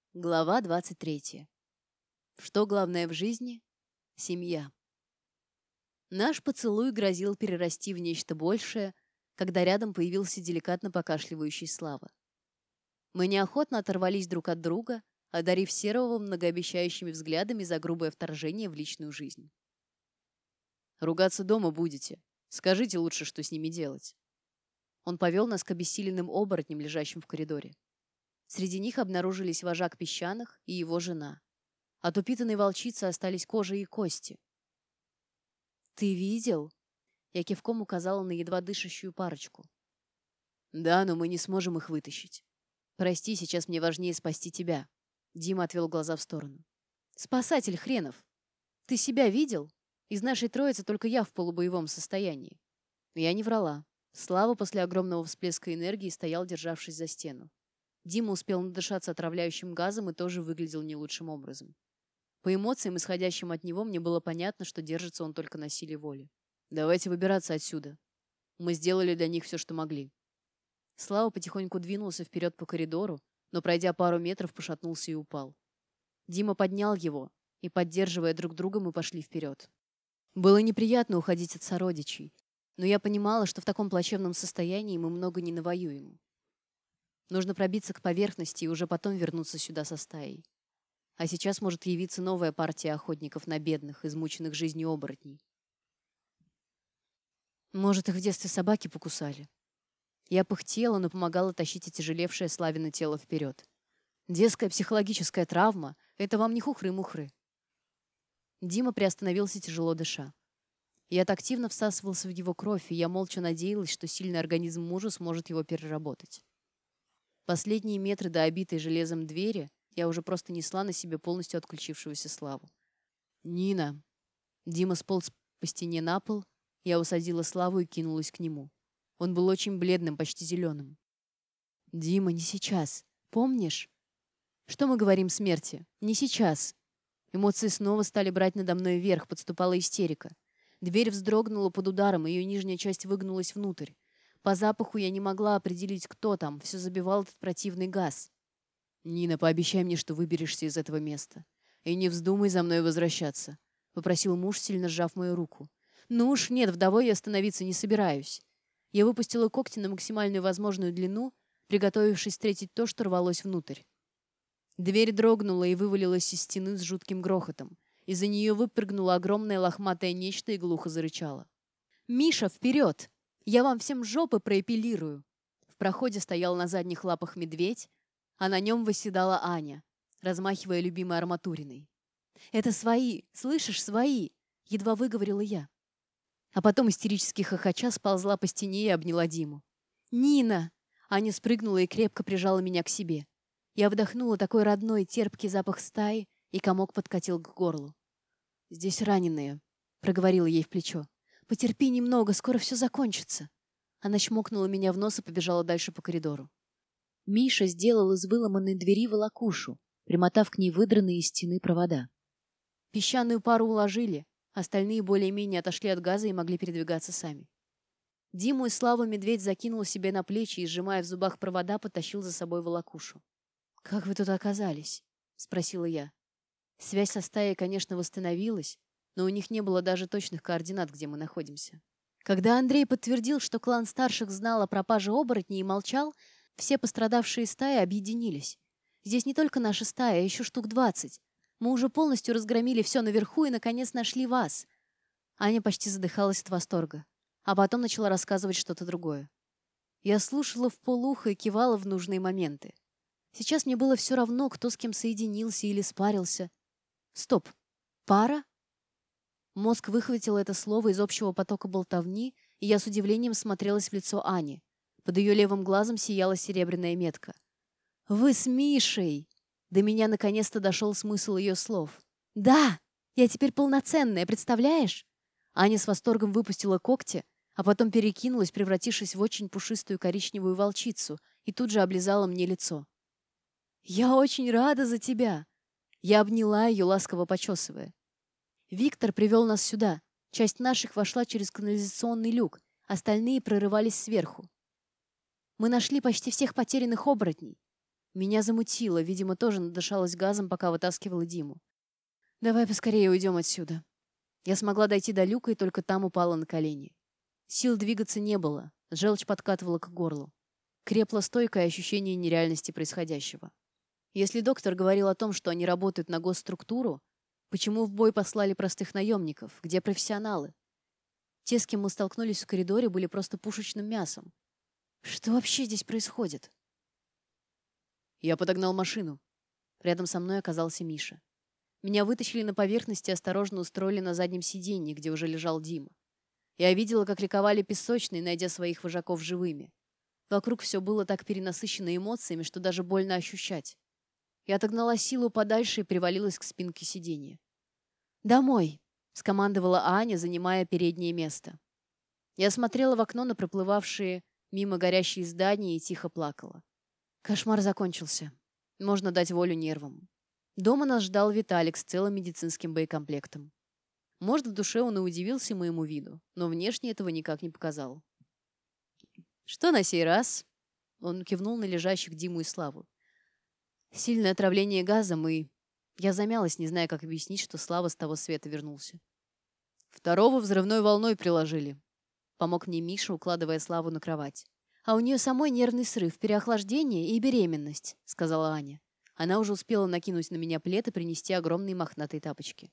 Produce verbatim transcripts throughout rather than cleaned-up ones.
Глава двадцать третья. Что главное в жизни? Семья. Наш поцелуй грозил перерасти в нечто большее, когда рядом появился деликатно покашливающий Слава. Мы неохотно оторвались друг от друга, одарив Серого многообещающими взглядами за грубое вторжение в личную жизнь. «Ругаться дома будете. Скажите лучше, что с ними делать». Он повел нас к обессиленным оборотням, лежащим в коридоре. Среди них обнаружились вожак песчаных и его жена. От упитанной волчицы остались кожа и кости. «Ты видел?» Я кивком указала на едва дышащую парочку. «Да, но мы не сможем их вытащить. Прости, сейчас мне важнее спасти тебя». Дима отвел глаза в сторону. «Спасатель хренов! Ты себя видел? Из нашей троицы только я в полубоевом состоянии». Я не врала. Слава после огромного всплеска энергии стоял, державшись за стену. Дима успел надышаться отравляющим газом и тоже выглядел не лучшим образом. По эмоциям, исходящим от него, мне было понятно, что держится он только на силе воли. «Давайте выбираться отсюда. Мы сделали для них все, что могли». Слава потихоньку двинулся вперед по коридору, но, пройдя пару метров, пошатнулся и упал. Дима поднял его, и, поддерживая друг друга, мы пошли вперед. Было неприятно уходить от сородичей, но я понимала, что в таком плачевном состоянии мы много не навоюем. Нужно пробиться к поверхности и уже потом вернуться сюда со стаей. А сейчас может явиться новая партия охотников на бедных, измученных жизнью оборотней. Может, их в детстве собаки покусали. Я пыхтела, но помогала тащить отяжелевшее Славино тело вперед. Детская психологическая травма — это вам не хухры-мухры. Дима приостановился, тяжело дыша. Яд активно всасывался в его кровь, и я молча надеялась, что сильный организм мужа сможет его переработать. Последние метры до обитой железом двери я уже просто несла на себе полностью отключившегося Славу. «Нина!» Дима сполз по стене на пол, я усадила Славу и кинулась к нему. Он был очень бледным, почти зеленым. «Дима, не сейчас. Помнишь? Что мы говорим смерти? Не сейчас». Эмоции снова стали брать надо мной вверх, подступала истерика. Дверь вздрогнула под ударом, ее нижняя часть выгнулась внутрь. По запаху я не могла определить, кто там. Все забивал этот противный газ. «Нина, пообещай мне, что выберешься из этого места. И не вздумай за мной возвращаться», — попросил муж, сильно сжав мою руку. «Ну уж нет, вдовой я становиться не собираюсь». Я выпустила когти на максимальную возможную длину, приготовившись встретить то, что рвалось внутрь. Дверь дрогнула и вывалилась из стены с жутким грохотом. Из-за нее выпрыгнуло огромное лохматое нечто и глухо зарычало. «Миша, вперед! Я вам всем жопы проэпилирую!» В проходе стоял на задних лапах медведь, а на нем восседала Аня, размахивая любимой арматуриной. «Это свои! Слышишь, свои!» — едва выговорила я. А потом истерически хохоча сползла по стене и обняла Диму. «Нина!» — Аня спрыгнула и крепко прижала меня к себе. Я вдохнула такой родной, терпкий запах стаи, и комок подкатил к горлу. «Здесь раненые», — проговорила ей в плечо. «Потерпи немного, скоро все закончится». Она чмокнула меня в нос и побежала дальше по коридору. Миша сделал из выломанной двери волокушу, примотав к ней выдранные из стены провода. Песчаную пару уложили, остальные более-менее отошли от газа и могли передвигаться сами. Диму и Славу медведь закинул себе на плечи и, сжимая в зубах провода, потащил за собой волокушу. «Как вы тут оказались?» — спросила я. Связь со стаей, конечно, восстановилась, но у них не было даже точных координат, где мы находимся. Когда Андрей подтвердил, что клан старших знал о пропаже оборотней и молчал, все пострадавшие стаи объединились. Здесь не только наша стая, а еще штук двадцать. Мы уже полностью разгромили все наверху и, наконец, нашли вас. Аня почти задыхалась от восторга, а потом начала рассказывать что-то другое. Я слушала вполуха и кивала в нужные моменты. Сейчас мне было все равно, кто с кем соединился или спарился. Стоп. Пара? Мозг выхватил это слово из общего потока болтовни, и я с удивлением смотрелась в лицо Ани. Под ее левым глазом сияла серебряная метка. «Вы с Мишей!» До меня наконец-то дошел смысл ее слов. «Да! Я теперь полноценная, представляешь?» Аня с восторгом выпустила когти, а потом перекинулась, превратившись в очень пушистую коричневую волчицу, и тут же облизала мне лицо. «Я очень рада за тебя!» Я обняла ее, ласково почесывая. Виктор привел нас сюда. Часть наших вошла через канализационный люк, остальные прорывались сверху. Мы нашли почти всех потерянных оборотней. Меня замутило, видимо, тоже надышалась газом, пока вытаскивала Диму. «Давай поскорее уйдем отсюда». Я смогла дойти до люка и только там упала на колени. Сил двигаться не было, желчь подкатывала к горлу. Крепло стойкое ощущение нереальности происходящего. Если доктор говорил о том, что они работают на госструктуру, почему в бой послали простых наемников? Где профессионалы? Те, с кем мы столкнулись в коридоре, были просто пушечным мясом. Что вообще здесь происходит? Я подогнал машину. Рядом со мной оказался Миша. Меня вытащили на поверхность и осторожно устроили на заднем сиденье, где уже лежал Дима. Я видела, как ликовали песочные, найдя своих вожаков живыми. Вокруг все было так перенасыщено эмоциями, что даже больно ощущать. Я отогнала силу подальше и привалилась к спинке сиденья. «Домой!» — скомандовала Аня, занимая переднее место. Я смотрела в окно на проплывавшие мимо горящие здания и тихо плакала. Кошмар закончился. Можно дать волю нервам. Дома нас ждал Виталик с целым медицинским боекомплектом. Может, в душе он и удивился моему виду, но внешне этого никак не показал. «Что на сей раз?» Он кивнул на лежащих Диму и Славу. Сильное отравление газом, и... Я замялась, не зная, как объяснить, что Слава с того света вернулся. «Второго взрывной волной приложили», — помог мне Миша, укладывая Славу на кровать. «А у нее самой нервный срыв, переохлаждение и беременность», — сказала Аня. Она уже успела накинуть на меня плед и принести огромные мохнатые тапочки.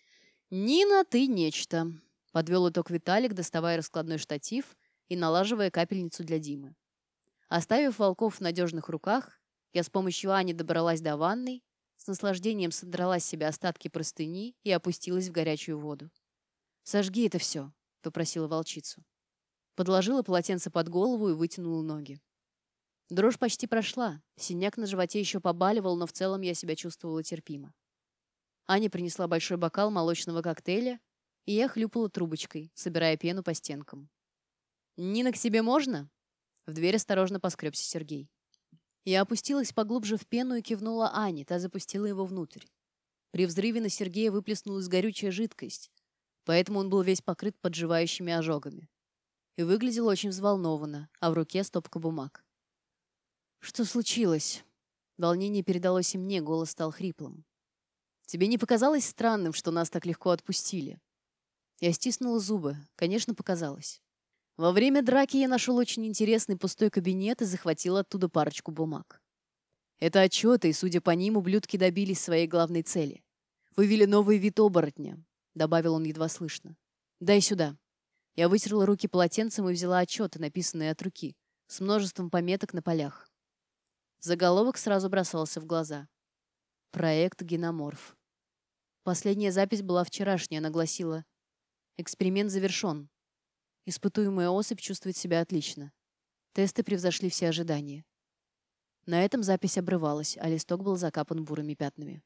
«Нина, ты нечто», — подвел итог Виталик, доставая раскладной штатив и налаживая капельницу для Димы. Оставив волков в надежных руках, я с помощью Ани добралась до ванной, с наслаждением содрала с себя остатки простыни и опустилась в горячую воду. «Сожги это все», — попросила волчицу. Подложила полотенце под голову и вытянула ноги. Дрожь почти прошла, синяк на животе еще побаливал, но в целом я себя чувствовала терпимо. Аня принесла большой бокал молочного коктейля, и я хлюпала трубочкой, собирая пену по стенкам. «Нина, к себе можно?» В дверь осторожно поскребся Сергей. Я опустилась поглубже в пену и кивнула Ане, та запустила его внутрь. При взрыве на Сергея выплеснулась горючая жидкость, поэтому он был весь покрыт подживающими ожогами. И выглядел очень взволнованно, а в руке стопка бумаг. «Что случилось?» Волнение передалось и мне, голос стал хриплым. «Тебе не показалось странным, что нас так легко отпустили?» Я стиснула зубы. Конечно, показалось. Во время драки я нашел очень интересный пустой кабинет и захватил оттуда парочку бумаг. Это отчеты, и, судя по ним, ублюдки добились своей главной цели. «Вывели новый вид оборотня», — добавил он едва слышно. «Дай сюда». Я вытерла руки полотенцем и взяла отчеты, написанные от руки, с множеством пометок на полях. Заголовок сразу бросался в глаза. «Проект Геноморф». Последняя запись была вчерашняя, она гласила: «Эксперимент завершен. Испытуемая особь чувствует себя отлично. Тесты превзошли все ожидания». На этом запись обрывалась, а листок был закапан бурыми пятнами.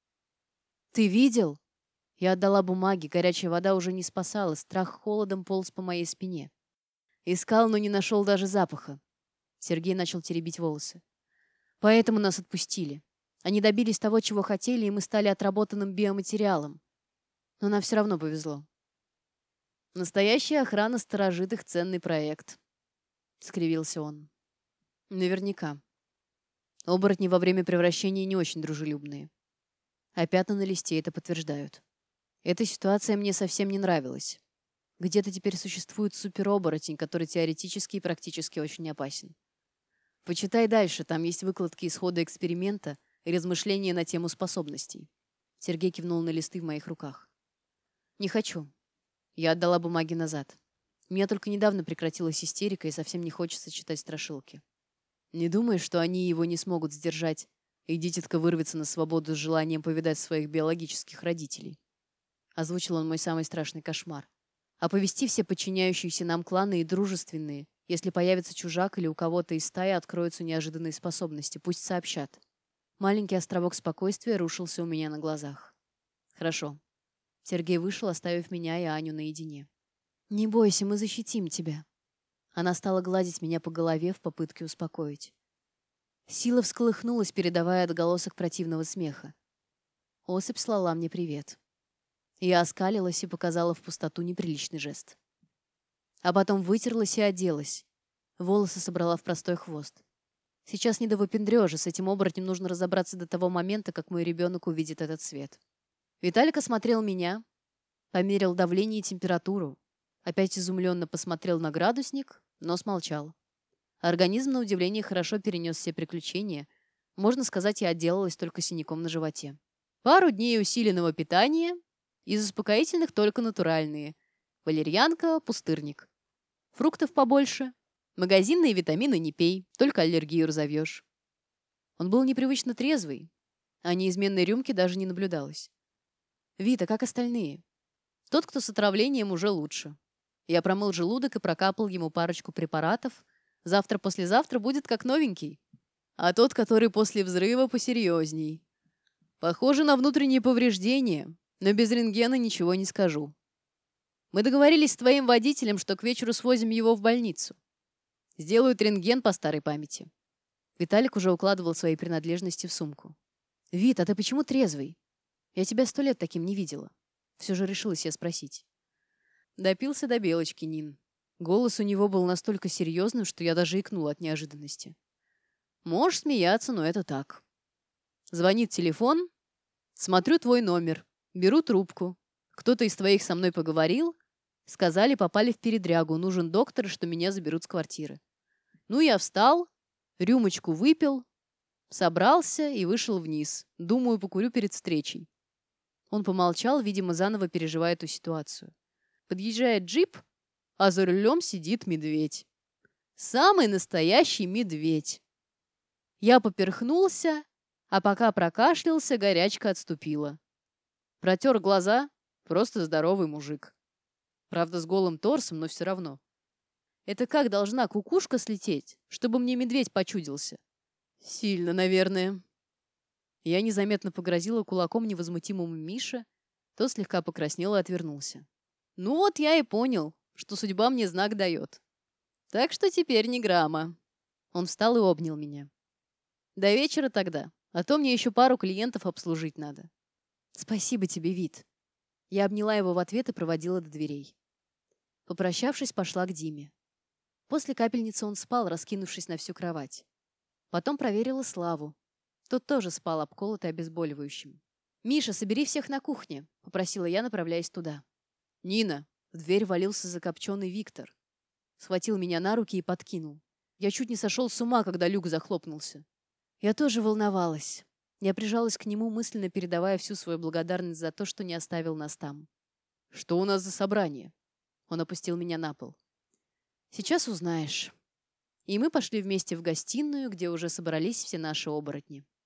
«Ты видел?» Я отдала бумаги, горячая вода уже не спасала, страх холодом полз по моей спине. Искал, но не нашел даже запаха. Сергей начал теребить волосы. «Поэтому нас отпустили. Они добились того, чего хотели, и мы стали отработанным биоматериалом. Но нам все равно повезло». «Настоящая охрана сторожит их ценный проект», — скривился он. «Наверняка. Оборотни во время превращения не очень дружелюбные. А пятна на листе это подтверждают. Эта ситуация мне совсем не нравилась. Где-то теперь существует супероборотень, который теоретически и практически очень опасен. Почитай дальше, там есть выкладки исхода эксперимента и размышления на тему способностей». Сергей кивнул на листы в моих руках. «Не хочу». Я отдала бумаги назад. У меня только недавно прекратилась истерика, и совсем не хочется читать страшилки. Не думаешь, что они его не смогут сдержать, и дитятка вырвется на свободу с желанием повидать своих биологических родителей? Озвучил он мой самый страшный кошмар. Оповести все подчиняющиеся нам кланы и дружественные. Если появится чужак или у кого-то из стаи откроются неожиданные способности, пусть сообщат. Маленький островок спокойствия рушился у меня на глазах. Хорошо. Сергей вышел, оставив меня и Аню наедине. «Не бойся, мы защитим тебя». Она стала гладить меня по голове в попытке успокоить. Сила всколыхнулась, передавая отголосок противного смеха. Особь слала мне привет. Я оскалилась и показала в пустоту неприличный жест. А потом вытерлась и оделась. Волосы собрала в простой хвост. Сейчас не до выпендрежа, с этим оборотнем нужно разобраться до того момента, как мой ребенок увидит этот свет. Виталик осмотрел меня, померил давление и температуру, опять изумленно посмотрел на градусник, но смолчал. Организм, на удивление, хорошо перенес все приключения. Можно сказать, я отделалась только синяком на животе. Пару дней усиленного питания, из успокоительных только натуральные. Валерьянка, пустырник. Фруктов побольше. Магазинные витамины не пей, только аллергию разовьешь. Он был непривычно трезвый, а неизменной рюмки даже не наблюдалось. Вита, как остальные? Тот, кто с отравлением, уже лучше. Я промыл желудок и прокапал ему парочку препаратов. Завтра-послезавтра будет как новенький. А тот, который после взрыва, посерьезней. Похоже на внутренние повреждения, но без рентгена ничего не скажу. Мы договорились с твоим водителем, что к вечеру свозим его в больницу. Сделают рентген по старой памяти. Виталик уже укладывал свои принадлежности в сумку. «Вит, а ты почему трезвый? Я тебя сто лет таким не видела». Все же решилась я спросить. Допился до белочки, Нин. Голос у него был настолько серьезным, что я даже икнула от неожиданности. Можешь смеяться, но это так. Звонит телефон, смотрю твой номер, беру трубку. Кто-то из твоих со мной поговорил, сказали, попали в передрягу, нужен доктор, что меня заберут с квартиры. Ну, я встал, рюмочку выпил, собрался и вышел вниз. Думаю, покурю перед встречей. Он помолчал, видимо, заново переживая эту ситуацию. Подъезжает джип, а за рулем сидит медведь. Самый настоящий медведь. Я поперхнулся, а пока прокашлялся, горячка отступила. Протер глаза, просто здоровый мужик. Правда, с голым торсом, но все равно. Это как должна кукушка слететь, чтобы мне медведь почудился? Сильно, наверное. Я незаметно погрозила кулаком невозмутимому Мише, тот слегка покраснел и отвернулся. Ну вот я и понял, что судьба мне знак дает. Так что теперь ни грамма. Он встал и обнял меня. До вечера тогда, а то мне еще пару клиентов обслужить надо. Спасибо тебе, Вит. Я обняла его в ответ и проводила до дверей. Попрощавшись, пошла к Диме. После капельницы он спал, раскинувшись на всю кровать. Потом проверила Славу. Тот тоже спал, обколотый обезболивающим. «Миша, собери всех на кухне», — попросила я, направляясь туда. «Нина!» — в дверь валился закопченный Виктор. Схватил меня на руки и подкинул. Я чуть не сошел с ума, когда люк захлопнулся. Я тоже волновалась. Я прижалась к нему, мысленно передавая всю свою благодарность за то, что не оставил нас там. «Что у нас за собрание?» Он опустил меня на пол. «Сейчас узнаешь». И мы пошли вместе в гостиную, где уже собрались все наши оборотни.